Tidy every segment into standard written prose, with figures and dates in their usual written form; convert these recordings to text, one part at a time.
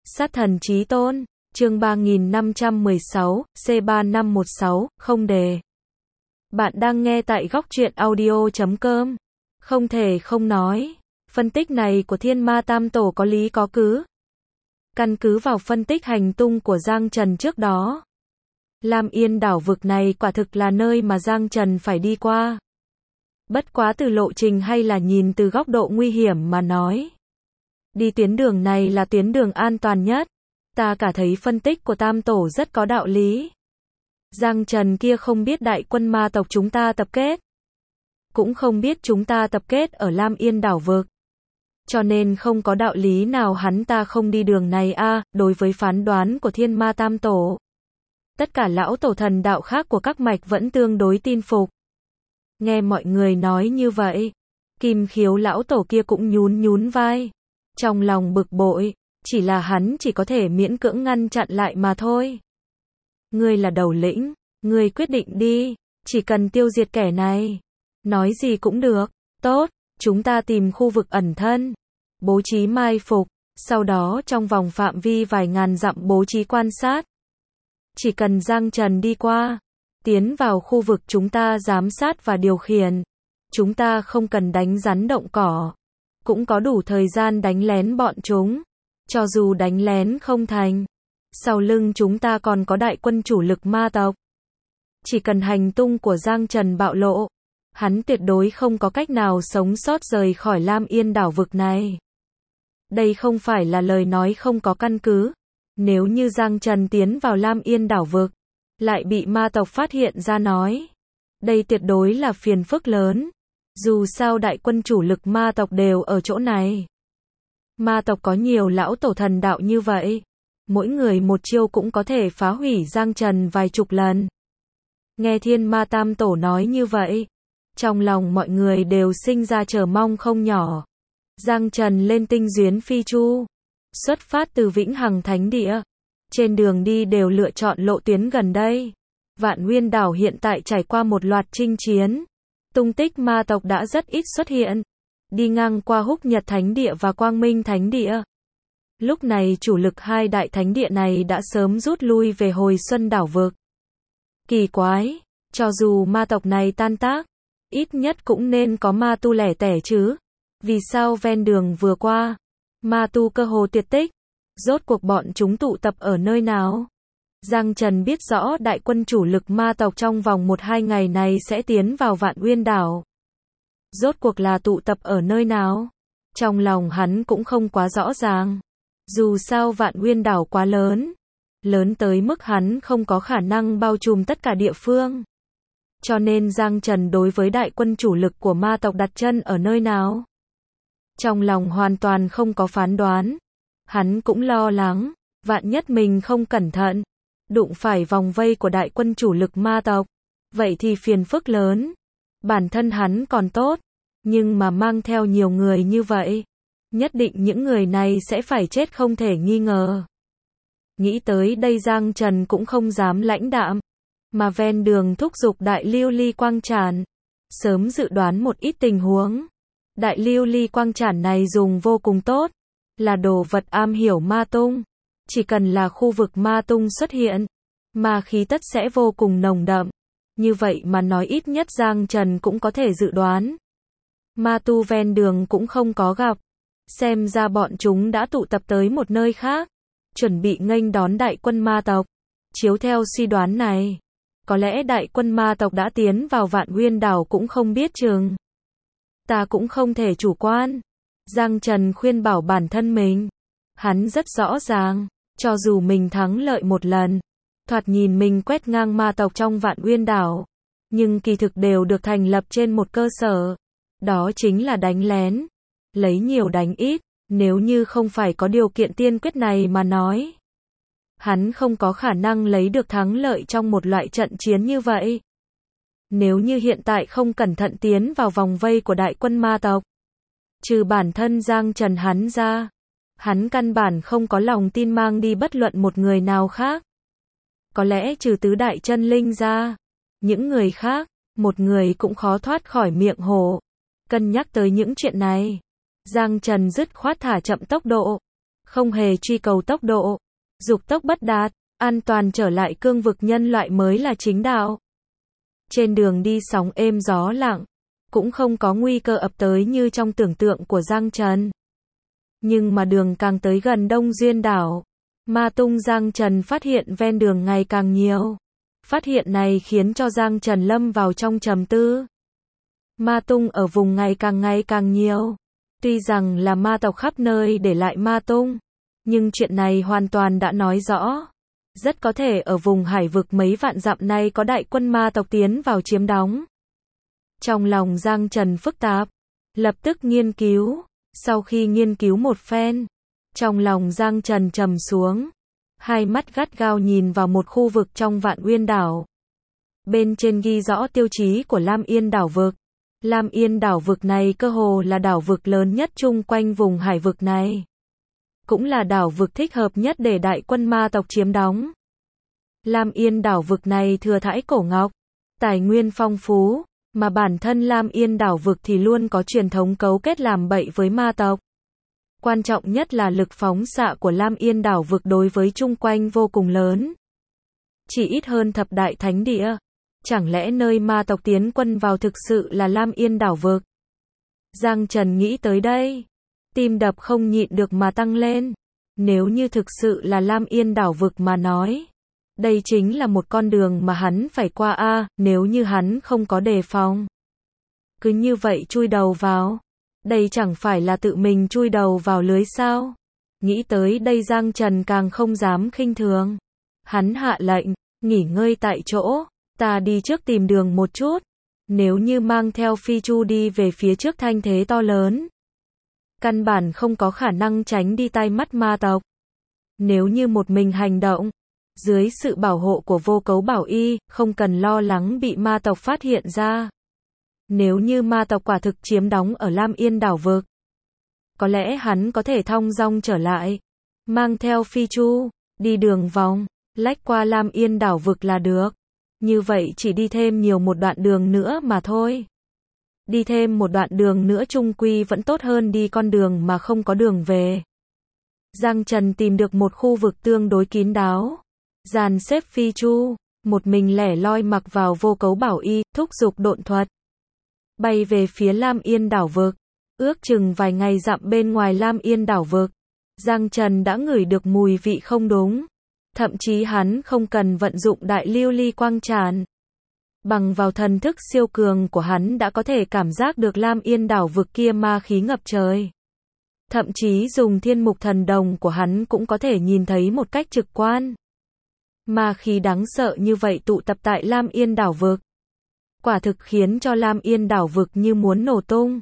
Sát thần chí tôn, chương 3516, C3516, không đề. Bạn đang nghe tại góc truyện audio.com. Không thể không nói, phân tích này của Thiên Ma Tam Tổ có lý có cứ. Căn cứ vào phân tích hành tung của Giang Trần trước đó, Lam Yên đảo vực này quả thực là nơi mà Giang Trần phải đi qua. Bất quá từ lộ trình hay là nhìn từ góc độ nguy hiểm mà nói, đi tuyến đường này là tuyến đường an toàn nhất. Ta cả thấy phân tích của Tam Tổ rất có đạo lý. Giang Trần kia không biết đại quân ma tộc chúng ta tập kết, cũng không biết chúng ta tập kết ở Lam Yên đảo vực, cho nên không có đạo lý nào hắn ta không đi đường này a. Đối với phán đoán của Thiên Ma Tam Tổ, tất cả lão tổ thần đạo khác của các mạch vẫn tương đối tin phục. Nghe mọi người nói như vậy, Kim Khiếu lão tổ kia cũng nhún vai, trong lòng bực bội, chỉ là hắn chỉ có thể miễn cưỡng ngăn chặn lại mà thôi. Ngươi là đầu lĩnh, ngươi quyết định đi, chỉ cần tiêu diệt kẻ này, nói gì cũng được. Tốt, chúng ta tìm khu vực ẩn thân, bố trí mai phục, sau đó trong vòng phạm vi vài ngàn dặm bố trí quan sát. Chỉ cần Giang Trần đi qua, tiến vào khu vực chúng ta giám sát và điều khiển, chúng ta không cần đánh rắn động cỏ, cũng có đủ thời gian đánh lén bọn chúng. Cho dù đánh lén không thành, sau lưng chúng ta còn có đại quân chủ lực ma tộc. Chỉ cần hành tung của Giang Trần bạo lộ, hắn tuyệt đối không có cách nào sống sót rời khỏi Lam Yên đảo vực này. Đây không phải là lời nói không có căn cứ. Nếu như Giang Trần tiến vào Lam Yên đảo vực, lại bị ma tộc phát hiện ra nói, đây tuyệt đối là phiền phức lớn. Dù sao đại quân chủ lực ma tộc đều ở chỗ này. Ma tộc có nhiều lão tổ thần đạo như vậy, mỗi người một chiêu cũng có thể phá hủy Giang Trần vài chục lần. Nghe Thiên Ma Tam Tổ nói như vậy, trong lòng mọi người đều sinh ra chờ mong không nhỏ. Giang Trần lên tinh duyến phi chu, xuất phát từ Vĩnh Hằng Thánh Địa, trên đường đi đều lựa chọn lộ tuyến gần đây. Vạn Nguyên đảo hiện tại trải qua một loạt chinh chiến, tung tích ma tộc đã rất ít xuất hiện. Đi ngang qua Húc Nhật Thánh Địa và Quang Minh Thánh Địa. Lúc này chủ lực hai đại thánh địa này đã sớm rút lui về Hồi Xuân đảo vực. Kỳ quái, cho dù ma tộc này tan tác, ít nhất cũng nên có ma tu lẻ tẻ chứ. Vì sao ven đường vừa qua, ma tu cơ hồ tuyệt tích? Rốt cuộc bọn chúng tụ tập ở nơi nào? Giang Trần biết rõ đại quân chủ lực ma tộc trong vòng 1-2 ngày này sẽ tiến vào Vạn Nguyên đảo. Rốt cuộc là tụ tập ở nơi nào? Trong lòng hắn cũng không quá rõ ràng. Dù sao Vạn Nguyên đảo quá lớn, lớn tới mức hắn không có khả năng bao trùm tất cả địa phương. Cho nên Giang Trần đối với đại quân chủ lực của ma tộc đặt chân ở nơi nào, trong lòng hoàn toàn không có phán đoán. Hắn cũng lo lắng, vạn nhất mình không cẩn thận, đụng phải vòng vây của đại quân chủ lực ma tộc, vậy thì phiền phức lớn. Bản thân hắn còn tốt, nhưng mà mang theo nhiều người như vậy, nhất định những người này sẽ phải chết không thể nghi ngờ. Nghĩ tới đây Giang Trần cũng không dám lãnh đạm, mà ven đường thúc giục đại lưu ly quang tràn, sớm dự đoán một ít tình huống. Đại lưu ly quang tràn này dùng vô cùng tốt, là đồ vật am hiểu ma tung. Chỉ cần là khu vực ma tung xuất hiện, ma khí tất sẽ vô cùng nồng đậm. Như vậy mà nói ít nhất Giang Trần cũng có thể dự đoán. Ma tu ven đường cũng không có gặp. Xem ra bọn chúng đã tụ tập tới một nơi khác, chuẩn bị nghênh đón đại quân ma tộc. Chiếu theo suy đoán này, có lẽ đại quân ma tộc đã tiến vào Vạn Nguyên đảo cũng không biết chừng. Ta cũng không thể chủ quan. Giang Trần khuyên bảo bản thân mình. Hắn rất rõ ràng, cho dù mình thắng lợi một lần, thoạt nhìn mình quét ngang ma tộc trong Vạn Nguyên đảo, nhưng kỳ thực đều được thành lập trên một cơ sở. Đó chính là đánh lén, lấy nhiều đánh ít. Nếu như không phải có điều kiện tiên quyết này mà nói, hắn không có khả năng lấy được thắng lợi trong một loại trận chiến như vậy. Nếu như hiện tại không cẩn thận tiến vào vòng vây của đại quân ma tộc, trừ bản thân Giang Trần hắn ra, hắn căn bản không có lòng tin mang đi bất luận một người nào khác. Có lẽ trừ tứ đại chân linh ra, những người khác, một người cũng khó thoát khỏi miệng hổ. Cân nhắc tới những chuyện này, Giang Trần dứt khoát thả chậm tốc độ, không hề truy cầu tốc độ, dục tốc bất đạt, an toàn trở lại cương vực nhân loại mới là chính đạo. Trên đường đi sóng êm gió lặng, cũng không có nguy cơ ập tới như trong tưởng tượng của Giang Trần. Nhưng mà đường càng tới gần Đông Duyên đảo, ma tung Giang Trần phát hiện ven đường ngày càng nhiều. Phát hiện này khiến cho Giang Trần lâm vào trong trầm tư. Ma tung ở vùng ngày càng nhiều. Tuy rằng là ma tộc khắp nơi để lại ma tung, nhưng chuyện này hoàn toàn đã nói rõ. Rất có thể ở vùng hải vực mấy vạn dặm này có đại quân ma tộc tiến vào chiếm đóng. Trong lòng Giang Trần phức tạp, lập tức nghiên cứu. Sau khi nghiên cứu một phen, trong lòng Giang Trần trầm xuống. Hai mắt gắt gao nhìn vào một khu vực trong Vạn Uyên đảo. Bên trên ghi rõ tiêu chí của Lam Yên đảo vực. Lam Yên đảo vực này cơ hồ là đảo vực lớn nhất chung quanh vùng hải vực này. Cũng là đảo vực thích hợp nhất để đại quân ma tộc chiếm đóng. Lam Yên đảo vực này thừa thãi cổ ngọc, tài nguyên phong phú, mà bản thân Lam Yên đảo vực thì luôn có truyền thống cấu kết làm bậy với ma tộc. Quan trọng nhất là lực phóng xạ của Lam Yên đảo vực đối với chung quanh vô cùng lớn. Chỉ ít hơn thập đại thánh địa. Chẳng lẽ nơi ma tộc tiến quân vào thực sự là Lam Yên đảo vực? Giang Trần nghĩ tới đây. Tim đập không nhịn được mà tăng lên. Nếu như thực sự là Lam Yên đảo vực mà nói. Đây chính là một con đường mà hắn phải qua a, nếu như hắn không có đề phòng. Cứ như vậy chui đầu vào. Đây chẳng phải là tự mình chui đầu vào lưới sao? Nghĩ tới đây Giang Trần càng không dám khinh thường. Hắn hạ lệnh, nghỉ ngơi tại chỗ, ta đi trước tìm đường một chút. Nếu như mang theo phi chu đi về phía trước thanh thế to lớn, căn bản không có khả năng tránh đi tai mắt ma tộc. Nếu như một mình hành động, dưới sự bảo hộ của Vô Cấu Bảo Y, không cần lo lắng bị ma tộc phát hiện ra. Nếu như ma tộc quả thực chiếm đóng ở Lam Yên đảo vực, có lẽ hắn có thể thong dong trở lại, mang theo phi chu, đi đường vòng, lách qua Lam Yên đảo vực là được. Như vậy chỉ đi thêm nhiều một đoạn đường nữa mà thôi. Đi thêm một đoạn đường nữa chung quy vẫn tốt hơn đi con đường mà không có đường về. Giang Trần tìm được một khu vực tương đối kín đáo, dàn xếp phi chu, một mình lẻ loi mặc vào Vô Cấu Bảo Y, thúc giục độn thuật. Bay về phía Lam Yên đảo vực, ước chừng vài ngày dặm bên ngoài Lam Yên đảo vực. Giang Trần đã ngửi được mùi vị không đúng. Thậm chí hắn không cần vận dụng đại lưu ly quang tràn. Bằng vào thần thức siêu cường của hắn đã có thể cảm giác được Lam Yên đảo vực kia ma khí ngập trời. Thậm chí dùng thiên mục thần đồng của hắn cũng có thể nhìn thấy một cách trực quan. Ma khí đáng sợ như vậy tụ tập tại Lam Yên đảo vực. Quả thực khiến cho Lam Yên đảo vực như muốn nổ tung.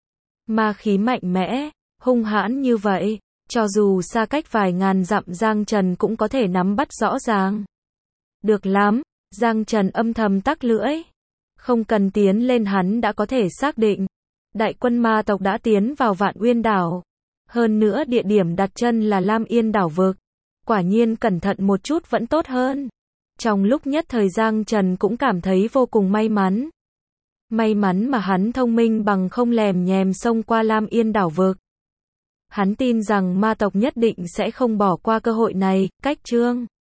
Ma khí mạnh mẽ, hung hãn như vậy, cho dù xa cách vài ngàn dặm Giang Trần cũng có thể nắm bắt rõ ràng. Được lắm, Giang Trần âm thầm tắc lưỡi. Không cần tiến lên hắn đã có thể xác định. Đại quân ma tộc đã tiến vào Vạn Uyên đảo. Hơn nữa địa điểm đặt chân là Lam Yên đảo vực. Quả nhiên cẩn thận một chút vẫn tốt hơn. Trong lúc nhất thời Giang Trần cũng cảm thấy vô cùng may mắn. May mắn mà hắn thông minh bằng không lèm nhèm xông qua Lam Yên đảo vực. Hắn tin rằng ma tộc nhất định sẽ không bỏ qua cơ hội này, cách chương.